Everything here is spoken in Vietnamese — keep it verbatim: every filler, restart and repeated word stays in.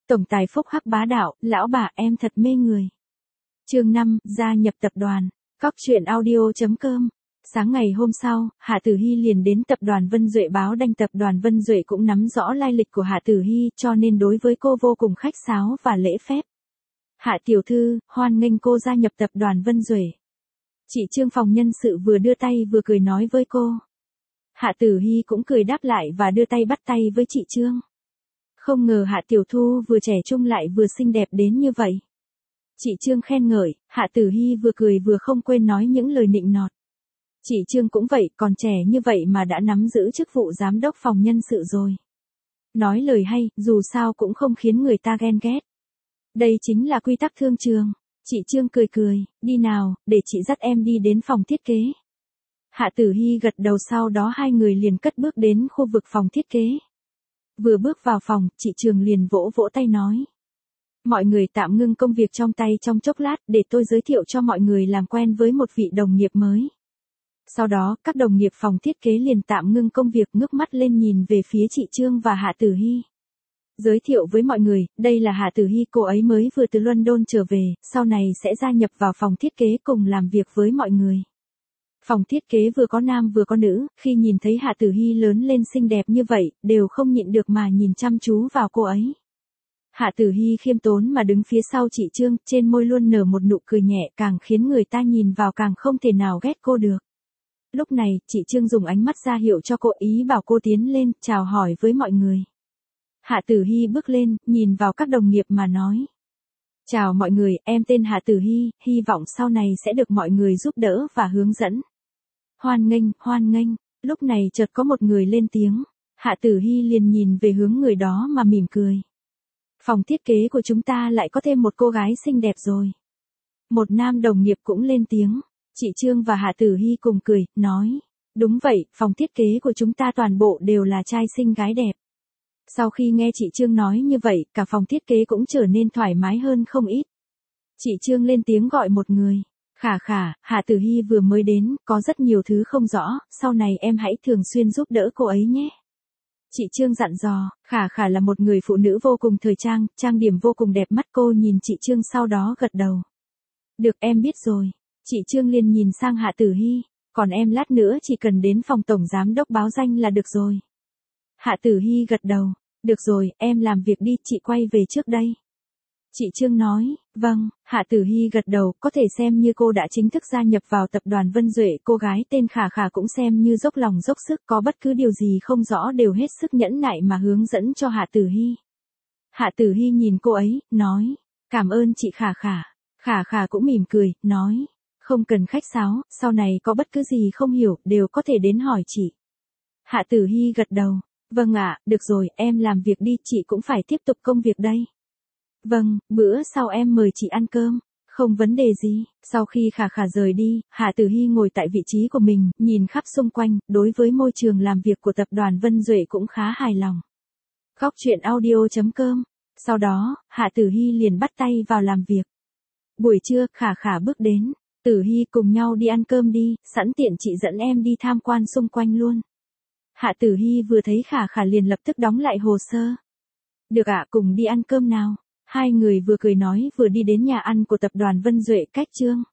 Tổng tài phúc hắc bá đạo, lão bà em thật mê người. Chương năm, gia nhập tập đoàn. Cóc truyện audio chấm com. Sáng ngày hôm sau, Hạ Tử Hy liền đến tập đoàn Vân Duệ báo đanh. Tập đoàn Vân Duệ cũng nắm rõ lai lịch của Hạ Tử Hy, cho nên đối với cô vô cùng khách sáo và lễ phép. Hạ tiểu thư, hoan nghênh cô gia nhập tập đoàn Vân Duệ. Chị Trương phòng nhân sự vừa đưa tay vừa cười nói với cô. Hạ Tử Hy cũng cười đáp lại và đưa tay bắt tay với chị Trương. Không ngờ Hạ tiểu thư vừa trẻ trung lại vừa xinh đẹp đến như vậy. Chị Trương khen ngợi, Hạ Tử Hy vừa cười vừa không quên nói những lời nịnh nọt. Chị Trương cũng vậy, còn trẻ như vậy mà đã nắm giữ chức vụ giám đốc phòng nhân sự rồi. Nói lời hay, dù sao cũng không khiến người ta ghen ghét. Đây chính là quy tắc thương trường. Chị Trương cười cười, đi nào, để chị dắt em đi đến phòng thiết kế. Hạ Tử Hy gật đầu, sau đó hai người liền cất bước đến khu vực phòng thiết kế. Vừa bước vào phòng, chị Trương liền vỗ vỗ tay nói. Mọi người tạm ngưng công việc trong tay trong chốc lát để tôi giới thiệu cho mọi người làm quen với một vị đồng nghiệp mới. Sau đó, các đồng nghiệp phòng thiết kế liền tạm ngưng công việc, ngước mắt lên nhìn về phía chị Trương và Hạ Tử Hy. Giới thiệu với mọi người, đây là Hạ Tử Hy, cô ấy mới vừa từ London trở về, sau này sẽ gia nhập vào phòng thiết kế cùng làm việc với mọi người. Phòng thiết kế vừa có nam vừa có nữ, khi nhìn thấy Hạ Tử Hy lớn lên xinh đẹp như vậy, đều không nhịn được mà nhìn chăm chú vào cô ấy. Hạ Tử Hy khiêm tốn mà đứng phía sau chị Trương, trên môi luôn nở một nụ cười nhẹ, càng khiến người ta nhìn vào càng không thể nào ghét cô được. Lúc này, chị Trương dùng ánh mắt ra hiệu cho cô, ý bảo cô tiến lên, chào hỏi với mọi người. Hạ Tử Hy bước lên, nhìn vào các đồng nghiệp mà nói. Chào mọi người, em tên Hạ Tử Hy, hy vọng sau này sẽ được mọi người giúp đỡ và hướng dẫn. Hoan nghênh, hoan nghênh. Lúc này chợt có một người lên tiếng. Hạ Tử Hy liền nhìn về hướng người đó mà mỉm cười. Phòng thiết kế của chúng ta lại có thêm một cô gái xinh đẹp rồi. Một nam đồng nghiệp cũng lên tiếng. Chị Trương và Hạ Tử Hy cùng cười, nói. Đúng vậy, phòng thiết kế của chúng ta toàn bộ đều là trai xinh gái đẹp. Sau khi nghe chị Trương nói như vậy, cả phòng thiết kế cũng trở nên thoải mái hơn không ít. Chị Trương lên tiếng gọi một người. Khả khả, Hạ Tử Hy vừa mới đến, có rất nhiều thứ không rõ, sau này em hãy thường xuyên giúp đỡ cô ấy nhé. Chị Trương dặn dò, Khả khả là một người phụ nữ vô cùng thời trang, trang điểm vô cùng đẹp mắt, cô nhìn chị Trương sau đó gật đầu. Được, em biết rồi. Chị Trương liền nhìn sang Hạ Tử Hy, còn em lát nữa chỉ cần đến phòng tổng giám đốc báo danh là được rồi. Hạ Tử Hy gật đầu, được rồi, em làm việc đi, chị quay về trước đây. Chị Trương nói, vâng, Hạ Tử Hy gật đầu, có thể xem như cô đã chính thức gia nhập vào tập đoàn Vân Duệ, cô gái tên Khả Khả cũng xem như dốc lòng dốc sức, có bất cứ điều gì không rõ đều hết sức nhẫn nại mà hướng dẫn cho Hạ Tử Hy. Hạ Tử Hy nhìn cô ấy, nói, cảm ơn chị Khả Khả. Khả Khả cũng mỉm cười, nói, không cần khách sáo, sau này có bất cứ gì không hiểu, đều có thể đến hỏi chị. Hạ Tử Hy gật đầu, vâng ạ, được rồi, em làm việc đi, chị cũng phải tiếp tục công việc đây. Vâng, bữa sau em mời chị ăn cơm, không vấn đề gì. Sau khi Khả Khả rời đi, Hạ Tử Hy ngồi tại vị trí của mình, nhìn khắp xung quanh, đối với môi trường làm việc của tập đoàn Vân Duệ cũng khá hài lòng. Cóc truyện audio chấm com. Sau đó, Hạ Tử Hy liền bắt tay vào làm việc. Buổi trưa, Khả Khả bước đến. Tử Hy, cùng nhau đi ăn cơm đi, sẵn tiện chị dẫn em đi tham quan xung quanh luôn. Hạ Tử Hy vừa thấy Khả Khả liền lập tức đóng lại hồ sơ. Được ạ, cùng đi ăn cơm nào. Hai người vừa cười nói vừa đi đến nhà ăn của tập đoàn Vân Duệ cách Trương.